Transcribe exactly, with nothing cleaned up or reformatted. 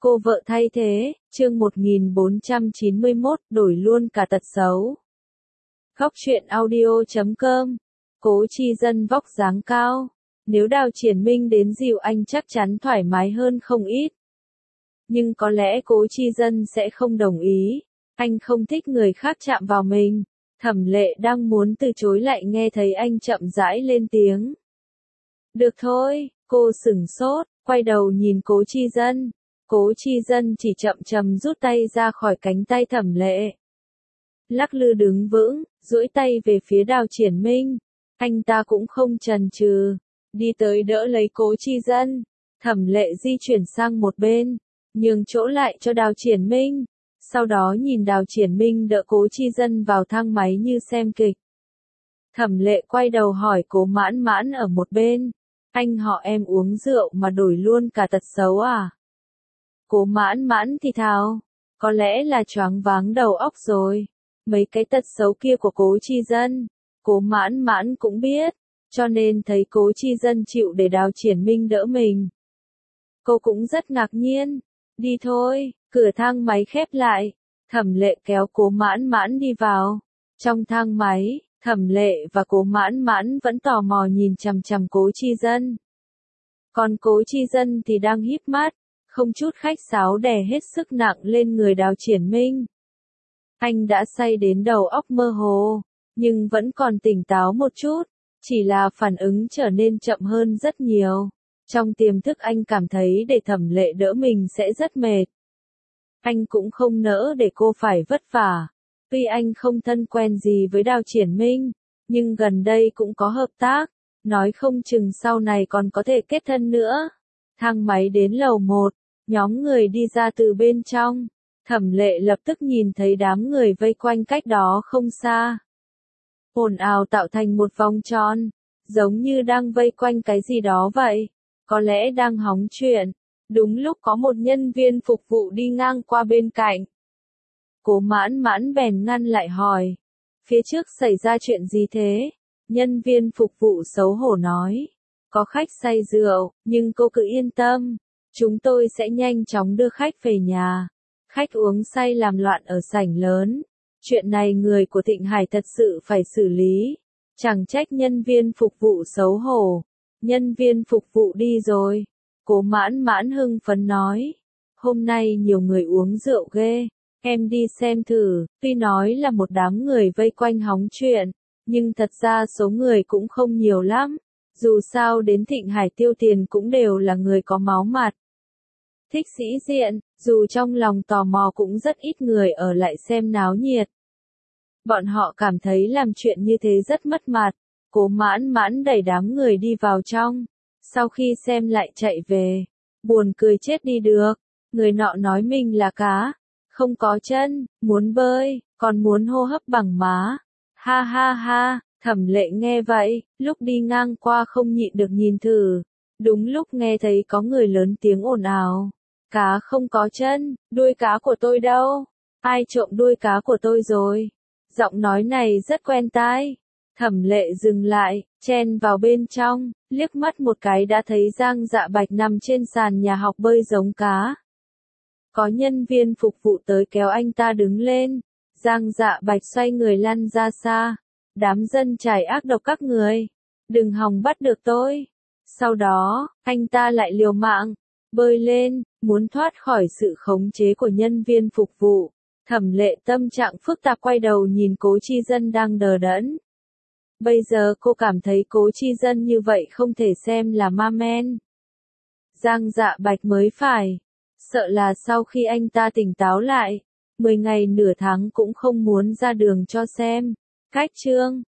Cô vợ thay thế, chương một nghìn bốn trăm chín mươi mốt, đổi luôn cả tật xấu. Góc truyện audio chấm com. Cố Chi Dân vóc dáng cao. Nếu Đào Triển Minh đến dìu anh chắc chắn thoải mái hơn không ít. Nhưng có lẽ Cố Chi Dân sẽ không đồng ý. Anh không thích người khác chạm vào mình. Thẩm Lệ đang muốn từ chối lại nghe thấy anh chậm rãi lên tiếng. Được thôi, cô sửng sốt, quay đầu nhìn Cố Chi Dân. Cố Chi Dân chỉ chậm chậm rút tay ra khỏi cánh tay Thẩm Lệ. Lắc lư đứng vững, duỗi tay về phía Đào Triển Minh. Anh ta cũng không chần chừ, đi tới đỡ lấy Cố Chi Dân. Thẩm Lệ di chuyển sang một bên, nhường chỗ lại cho Đào Triển Minh. Sau đó nhìn Đào Triển Minh đỡ Cố Chi Dân vào thang máy như xem kịch. Thẩm Lệ quay đầu hỏi Cố Mãn Mãn ở một bên. Anh họ em uống rượu mà đổi luôn cả tật xấu à? Cố Mãn Mãn thì thào, có lẽ là choáng váng đầu óc rồi. Mấy cái tật xấu kia của Cố Chi Dân, Cố Mãn Mãn cũng biết, cho nên thấy Cố Chi Dân chịu để Đào Triển Minh đỡ mình. Cô cũng rất ngạc nhiên. Đi thôi, cửa thang máy khép lại. Thẩm Lệ kéo Cố Mãn Mãn đi vào. Trong thang máy, Thẩm Lệ và Cố Mãn Mãn vẫn tò mò nhìn chằm chằm Cố Chi Dân. Còn Cố Chi Dân thì đang híp mắt, không chút khách sáo đè hết sức nặng lên người Đào Triển Minh. Anh đã say đến đầu óc mơ hồ, nhưng vẫn còn tỉnh táo một chút, chỉ là phản ứng trở nên chậm hơn rất nhiều. Trong tiềm thức anh cảm thấy để Thẩm Lệ đỡ mình sẽ rất mệt. Anh cũng không nỡ để cô phải vất vả. Tuy anh không thân quen gì với Đào Triển Minh, nhưng gần đây cũng có hợp tác, nói không chừng sau này còn có thể kết thân nữa. Thang máy đến lầu một, nhóm người đi ra từ bên trong. Thẩm Lệ lập tức nhìn thấy đám người vây quanh cách đó không xa. Ồn ào tạo thành một vòng tròn, giống như đang vây quanh cái gì đó vậy. Có lẽ đang hóng chuyện. Đúng lúc có một nhân viên phục vụ đi ngang qua bên cạnh. Cố Mãn Mãn bèn ngăn lại hỏi. Phía trước xảy ra chuyện gì thế? Nhân viên phục vụ xấu hổ nói. Có khách say rượu, nhưng cô cứ yên tâm. Chúng tôi sẽ nhanh chóng đưa khách về nhà. Khách uống say làm loạn ở sảnh lớn. Chuyện này người của Thịnh Hải thật sự phải xử lý. Chẳng trách nhân viên phục vụ xấu hổ. Nhân viên phục vụ đi rồi. Cố Mãn Mãn hưng phấn nói. Hôm nay nhiều người uống rượu ghê. Em đi xem thử. Tuy nói là một đám người vây quanh hóng chuyện, nhưng thật ra số người cũng không nhiều lắm. Dù sao đến Thịnh Hải tiêu tiền cũng đều là người có máu mặt. Thích sĩ diện, dù trong lòng tò mò cũng rất ít người ở lại xem náo nhiệt. Bọn họ cảm thấy làm chuyện như thế rất mất mặt. Cố Mãn Mãn đẩy đám người đi vào trong. Sau khi xem lại chạy về. Buồn cười chết đi được. Người nọ nói mình là cá. Không có chân, muốn bơi, còn muốn hô hấp bằng má. Ha ha ha, Thẩm Lệ nghe vậy, lúc đi ngang qua không nhịn được nhìn thử. Đúng lúc nghe thấy có người lớn tiếng ồn ào. Cá không có chân, đuôi cá của tôi đâu? Ai trộm đuôi cá của tôi rồi? Giọng nói này rất quen tai. Thẩm Lệ dừng lại, chen vào bên trong, liếc mắt một cái đã thấy Giang Dạ Bạch nằm trên sàn nhà học bơi giống cá. Có nhân viên phục vụ tới kéo anh ta đứng lên. Giang Dạ Bạch xoay người lăn ra xa. Đám dân trải ác độc các người. Đừng hòng bắt được tôi. Sau đó, anh ta lại liều mạng, bơi lên, muốn thoát khỏi sự khống chế của nhân viên phục vụ. Thẩm Lệ tâm trạng phức tạp quay đầu nhìn Cố Chi Dân đang đờ đẫn. Bây giờ cô cảm thấy Cố Chi Dân như vậy không thể xem là ma men. Giang Dạ Bạch mới phải. Sợ là sau khi anh ta tỉnh táo lại, mười ngày nửa tháng cũng không muốn ra đường cho xem. Cách chương